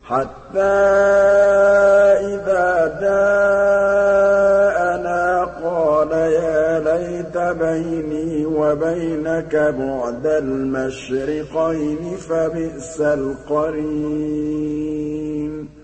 حَتَّىٰ إِذَا جَاءَنَا قَالَ يَا لَيْتَ بَيْنِي وَبَيْنَكَ بُعْدَ الْمَشْرِقَيْنِ فَبِئْسَ الْقَرِينُ